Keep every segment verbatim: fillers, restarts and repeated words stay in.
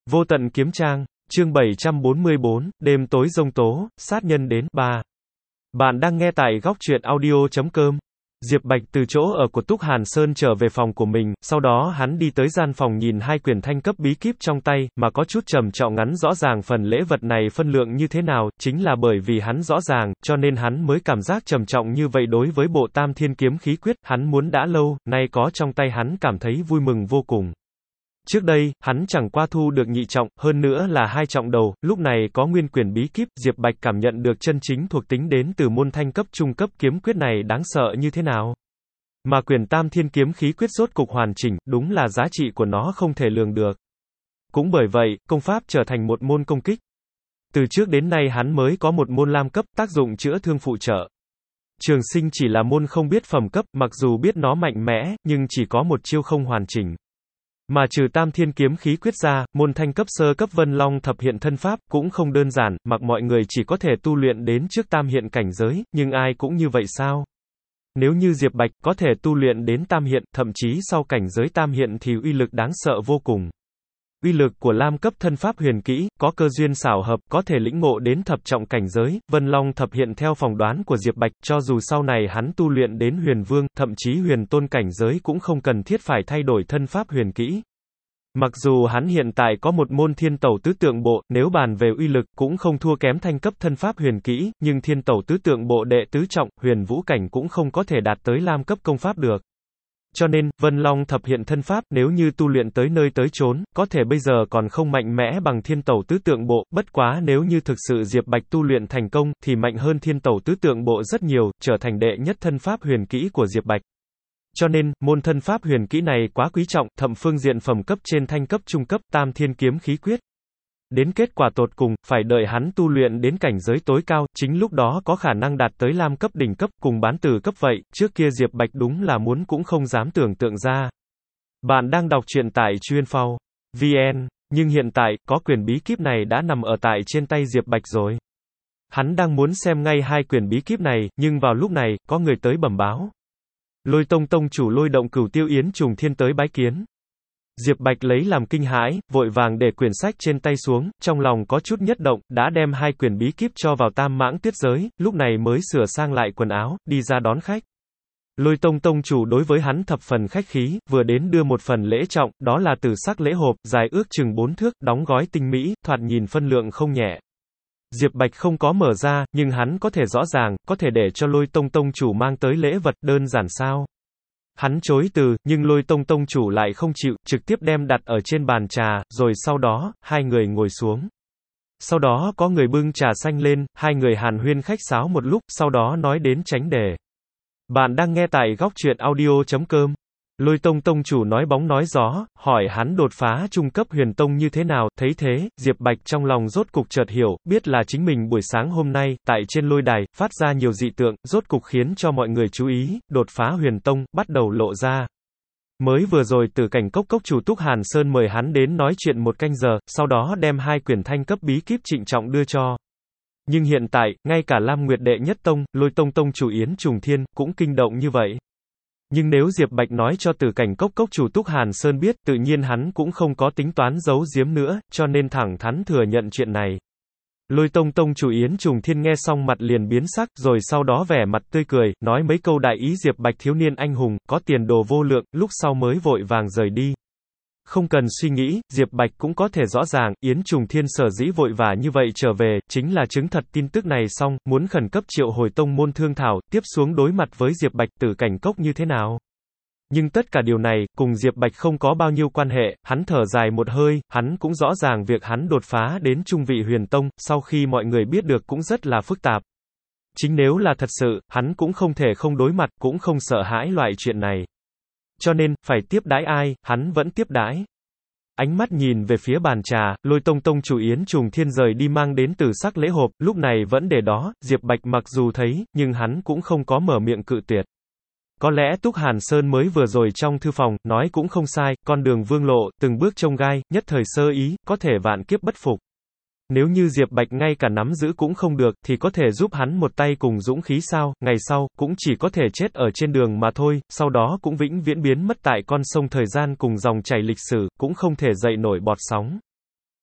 Vô tận kiếm trang, chương bảy trăm bốn mươi bốn, đêm tối giông tố, sát nhân đến, ba. Bạn đang nghe tại góc truyện audio chấm com. Diệp Bạch từ chỗ ở của Túc Hàn Sơn trở về phòng của mình, sau đó hắn đi tới gian phòng nhìn hai quyển thanh cấp bí kíp trong tay, mà có chút trầm trọng ngắn rõ ràng phần lễ vật này phân lượng như thế nào, chính là bởi vì hắn rõ ràng, cho nên hắn mới cảm giác trầm trọng như vậy đối với bộ Tam Thiên Kiếm Khí Quyết, hắn muốn đã lâu, nay có trong tay hắn cảm thấy vui mừng vô cùng. Trước đây, hắn chẳng qua thu được nhị trọng, hơn nữa là hai trọng đầu, lúc này có nguyên quyển bí kíp, Diệp Bạch cảm nhận được chân chính thuộc tính đến từ môn thanh cấp trung cấp kiếm quyết này đáng sợ như thế nào. Mà quyển Tam Thiên Kiếm Khí Quyết rốt cục hoàn chỉnh, đúng là giá trị của nó không thể lường được. Cũng bởi vậy, công pháp trở thành một môn công kích. Từ trước đến nay hắn mới có một môn lam cấp, tác dụng chữa thương phụ trợ. Trường sinh chỉ là môn không biết phẩm cấp, mặc dù biết nó mạnh mẽ, nhưng chỉ có một chiêu không hoàn chỉnh. Mà trừ Tam Thiên Kiếm Khí Quyết ra, môn thanh cấp sơ cấp Vân Long thập hiện thân pháp cũng không đơn giản, mặc mọi người chỉ có thể tu luyện đến trước tam hiện cảnh giới, nhưng ai cũng như vậy sao? Nếu như Diệp Bạch có thể tu luyện đến tam hiện, thậm chí sau cảnh giới tam hiện thì uy lực đáng sợ vô cùng. Uy lực của lam cấp thân pháp huyền kỹ, có cơ duyên xảo hợp, có thể lĩnh ngộ đến thập trọng cảnh giới, Vân Long thập hiện theo phỏng đoán của Diệp Bạch, cho dù sau này hắn tu luyện đến huyền vương, thậm chí huyền tôn cảnh giới cũng không cần thiết phải thay đổi thân pháp huyền kỹ. Mặc dù hắn hiện tại có một môn thiên tẩu tứ tượng bộ, nếu bàn về uy lực, cũng không thua kém thanh cấp thân pháp huyền kỹ, nhưng thiên tẩu tứ tượng bộ đệ tứ trọng, huyền vũ cảnh cũng không có thể đạt tới lam cấp công pháp được. Cho nên, Vân Long thập hiện thân pháp, nếu như tu luyện tới nơi tới chốn, có thể bây giờ còn không mạnh mẽ bằng thiên tẩu tứ tượng bộ, bất quá nếu như thực sự Diệp Bạch tu luyện thành công, thì mạnh hơn thiên tẩu tứ tượng bộ rất nhiều, trở thành đệ nhất thân pháp huyền kỹ của Diệp Bạch. Cho nên, môn thân pháp huyền kỹ này quá quý trọng, thậm phương diện phẩm cấp trên thanh cấp trung cấp, Tam Thiên Kiếm Khí Quyết. Đến kết quả tột cùng, phải đợi hắn tu luyện đến cảnh giới tối cao, chính lúc đó có khả năng đạt tới lam cấp đỉnh cấp, cùng bán tử cấp vậy, trước kia Diệp Bạch đúng là muốn cũng không dám tưởng tượng ra. Bạn đang đọc truyện tại Chuyên.Phao chấm vn, nhưng hiện tại, có quyển bí kíp này đã nằm ở tại trên tay Diệp Bạch rồi. Hắn đang muốn xem ngay hai quyển bí kíp này, nhưng vào lúc này, có người tới bẩm báo. Lôi Tông tông chủ Lôi Động Cửu Tiêu Yến Trùng Thiên tới bái kiến. Diệp Bạch lấy làm kinh hãi, vội vàng để quyển sách trên tay xuống, trong lòng có chút nhất động, đã đem hai quyển bí kíp cho vào Tam Mãng Tuyết Giới, lúc này mới sửa sang lại quần áo, đi ra đón khách. Lôi Tông tông chủ đối với hắn thập phần khách khí, vừa đến đưa một phần lễ trọng, đó là tử sắc lễ hộp, dài ước chừng bốn thước, đóng gói tinh mỹ, thoạt nhìn phân lượng không nhẹ. Diệp Bạch không có mở ra, nhưng hắn có thể rõ ràng, có thể để cho Lôi Tông tông chủ mang tới lễ vật, đơn giản sao? Hắn chối từ, nhưng Lôi Tông tông chủ lại không chịu, trực tiếp đem đặt ở trên bàn trà, rồi sau đó, hai người ngồi xuống. Sau đó có người bưng trà xanh lên, hai người hàn huyên khách sáo một lúc, sau đó nói đến tránh đề. Bạn đang nghe tại góc truyện audio chấm com. Lôi Tông tông chủ nói bóng nói gió, hỏi hắn đột phá trung cấp huyền tông như thế nào, thấy thế, Diệp Bạch trong lòng rốt cục chợt hiểu, biết là chính mình buổi sáng hôm nay, tại trên lôi đài, phát ra nhiều dị tượng, rốt cục khiến cho mọi người chú ý, đột phá huyền tông, bắt đầu lộ ra. Mới vừa rồi Tử Cảnh Cốc cốc chủ Túc Hàn Sơn mời hắn đến nói chuyện một canh giờ, sau đó đem hai quyển thanh cấp bí kíp trịnh trọng đưa cho. Nhưng hiện tại, ngay cả Lam Nguyệt đệ nhất tông, Lôi Tông tông chủ Yến Trùng Thiên, cũng kinh động như vậy. Nhưng nếu Diệp Bạch nói cho Tử Cảnh Cốc cốc chủ Túc Hàn Sơn biết, tự nhiên hắn cũng không có tính toán giấu giếm nữa, cho nên thẳng thắn thừa nhận chuyện này. Lôi Tông tông chủ Yến Trùng Thiên nghe xong mặt liền biến sắc, rồi sau đó vẻ mặt tươi cười, nói mấy câu đại ý Diệp Bạch thiếu niên anh hùng, có tiền đồ vô lượng, lúc sau mới vội vàng rời đi. Không cần suy nghĩ, Diệp Bạch cũng có thể rõ ràng, Yến Trùng Thiên sở dĩ vội vã như vậy trở về, chính là chứng thật tin tức này xong, muốn khẩn cấp triệu hồi tông môn thương thảo, tiếp xuống đối mặt với Diệp Bạch Tử Cảnh Cốc như thế nào. Nhưng tất cả điều này, cùng Diệp Bạch không có bao nhiêu quan hệ, hắn thở dài một hơi, hắn cũng rõ ràng việc hắn đột phá đến trung vị huyền tông, sau khi mọi người biết được cũng rất là phức tạp. Chính nếu là thật sự, hắn cũng không thể không đối mặt, cũng không sợ hãi loại chuyện này. Cho nên, phải tiếp đãi ai, hắn vẫn tiếp đãi. Ánh mắt nhìn về phía bàn trà, Lôi Tông tông chủ Yến Trùng Thiên rời đi mang đến tử sắc lễ hộp, lúc này vẫn để đó, Diệp Bạch mặc dù thấy, nhưng hắn cũng không có mở miệng cự tuyệt. Có lẽ Túc Hàn Sơn mới vừa rồi trong thư phòng, nói cũng không sai, con đường vương lộ, từng bước chông gai, nhất thời sơ ý, có thể vạn kiếp bất phục. Nếu như Diệp Bạch ngay cả nắm giữ cũng không được, thì có thể giúp hắn một tay cùng dũng khí sao, ngày sau, cũng chỉ có thể chết ở trên đường mà thôi, sau đó cũng vĩnh viễn biến mất tại con sông thời gian cùng dòng chảy lịch sử, cũng không thể dậy nổi bọt sóng.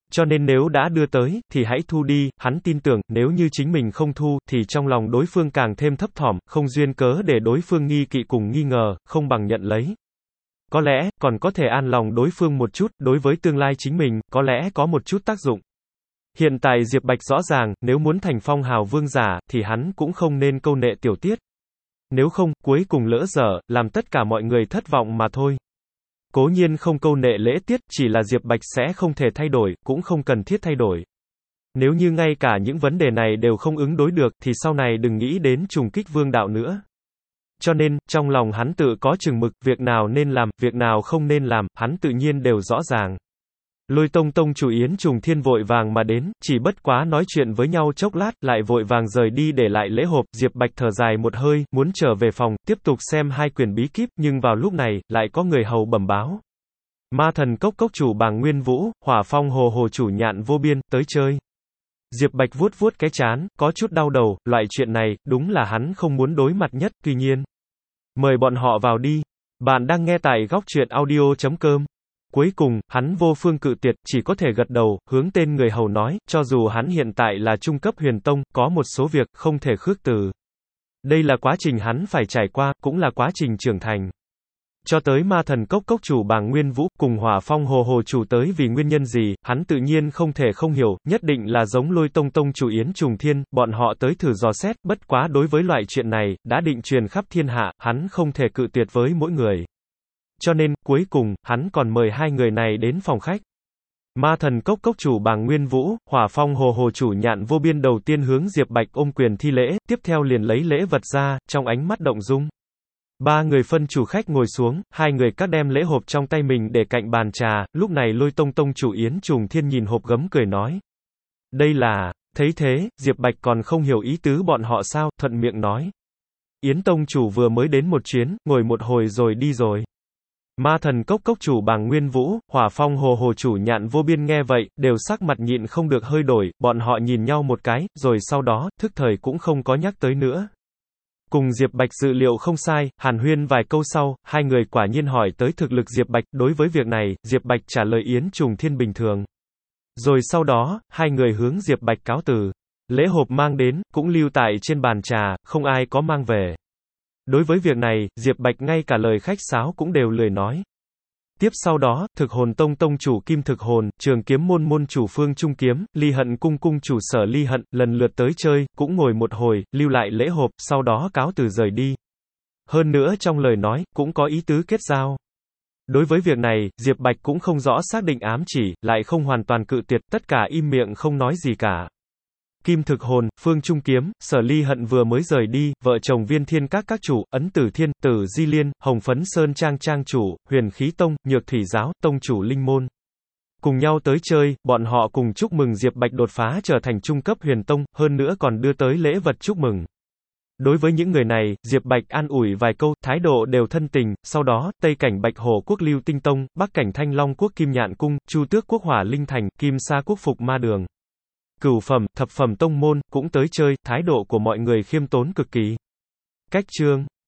Cho nên nếu đã đưa tới, thì hãy thu đi, hắn tin tưởng, nếu như chính mình không thu, thì trong lòng đối phương càng thêm thấp thỏm, không duyên cớ để đối phương nghi kỵ cùng nghi ngờ, không bằng nhận lấy. Có lẽ, còn có thể an lòng đối phương một chút, đối với tương lai chính mình, có lẽ có một chút tác dụng. Hiện tại Diệp Bạch rõ ràng, nếu muốn thành phong hào vương giả, thì hắn cũng không nên câu nệ tiểu tiết. Nếu không, cuối cùng lỡ dở, làm tất cả mọi người thất vọng mà thôi. Cố nhiên không câu nệ lễ tiết, chỉ là Diệp Bạch sẽ không thể thay đổi, cũng không cần thiết thay đổi. Nếu như ngay cả những vấn đề này đều không ứng đối được, thì sau này đừng nghĩ đến trùng kích vương đạo nữa. Cho nên, trong lòng hắn tự có chừng mực, việc nào nên làm, việc nào không nên làm, hắn tự nhiên đều rõ ràng. Lôi Tông tông chủ Yến Trùng Thiên vội vàng mà đến, chỉ bất quá nói chuyện với nhau chốc lát, lại vội vàng rời đi để lại lễ hộp. Diệp Bạch thở dài một hơi, muốn trở về phòng, tiếp tục xem hai quyển bí kíp, nhưng vào lúc này, lại có người hầu bẩm báo. Ma thần cốc cốc chủ Bàng Nguyên Vũ, Hỏa Phong hồ hồ chủ Nhạn Vô Biên, tới chơi. Diệp Bạch vuốt vuốt cái trán, có chút đau đầu, loại chuyện này, đúng là hắn không muốn đối mặt nhất, tuy nhiên. Mời bọn họ vào đi. Bạn đang nghe tại góc truyện audio chấm com. Cuối cùng, hắn vô phương cự tuyệt, chỉ có thể gật đầu, hướng tên người hầu nói, cho dù hắn hiện tại là trung cấp huyền tông, có một số việc, không thể khước từ. Đây là quá trình hắn phải trải qua, cũng là quá trình trưởng thành. Cho tới ma thần cốc cốc chủ Bàng Nguyên Vũ, cùng Hỏa Phong hồ hồ chủ tới vì nguyên nhân gì, hắn tự nhiên không thể không hiểu, nhất định là giống Lôi Tông tông chủ Yến Trùng Thiên, bọn họ tới thử dò xét, bất quá đối với loại chuyện này, đã định truyền khắp thiên hạ, hắn không thể cự tuyệt với mỗi người. Cho nên, cuối cùng, hắn còn mời hai người này đến phòng khách. Ma thần cốc cốc chủ Bàng Nguyên Vũ, Hỏa Phong hồ hồ chủ Nhạn Vô Biên đầu tiên hướng Diệp Bạch ôm quyền thi lễ, tiếp theo liền lấy lễ vật ra, trong ánh mắt động dung. Ba người phân chủ khách ngồi xuống, hai người cắt đem lễ hộp trong tay mình để cạnh bàn trà, lúc này Lôi Tông tông chủ Yến Trùng Thiên nhìn hộp gấm cười nói. Đây là, thấy thế, Diệp Bạch còn không hiểu ý tứ bọn họ sao, thuận miệng nói. Yến tông chủ vừa mới đến một chuyến, ngồi một hồi rồi đi rồi. Ma thần cốc cốc chủ Bàng Nguyên Vũ, Hỏa Phong hồ hồ chủ Nhạn Vô Biên nghe vậy, đều sắc mặt nhịn không được hơi đổi, bọn họ nhìn nhau một cái, rồi sau đó, thức thời cũng không có nhắc tới nữa. Cùng Diệp Bạch dự liệu không sai, hàn huyên vài câu sau, hai người quả nhiên hỏi tới thực lực Diệp Bạch, đối với việc này, Diệp Bạch trả lời Yến Trùng Thiên bình thường. Rồi sau đó, hai người hướng Diệp Bạch cáo từ. Lễ hộp mang đến, cũng lưu tại trên bàn trà, không ai có mang về. Đối với việc này, Diệp Bạch ngay cả lời khách sáo cũng đều lười nói. Tiếp sau đó, Thực Hồn Tông tông chủ Kim Thực Hồn, Trường Kiếm môn môn chủ Phương Trung Kiếm, Ly Hận cung cung chủ Sở Ly Hận, lần lượt tới chơi, cũng ngồi một hồi, lưu lại lễ hộp, sau đó cáo từ rời đi. Hơn nữa trong lời nói, cũng có ý tứ kết giao. Đối với việc này, Diệp Bạch cũng không rõ xác định ám chỉ, lại không hoàn toàn cự tuyệt, tất cả im miệng không nói gì cả. Kim Thực Hồn, Phương Trung Kiếm, Sở Ly Hận vừa mới rời đi, vợ chồng Viên Thiên các các chủ, Ấn Tử Thiên, Tử Di Liên, Hồng Phấn Sơn Trang Trang chủ, Huyền Khí Tông, Nhược Thủy Giáo, Tông chủ Linh Môn. Cùng nhau tới chơi, bọn họ cùng chúc mừng Diệp Bạch đột phá trở thành trung cấp huyền tông, hơn nữa còn đưa tới lễ vật chúc mừng. Đối với những người này, Diệp Bạch an ủi vài câu, thái độ đều thân tình, sau đó, Tây cảnh Bạch Hổ quốc Lưu Tinh Tông, Bắc cảnh Thanh Long quốc Kim Nhạn Cung, Chu Tước quốc Hỏa Linh Thành, Kim Sa quốc Phục Ma Đường. Cửu phẩm, thập phẩm tông môn, cũng tới chơi, thái độ của mọi người khiêm tốn cực kỳ. Cách chương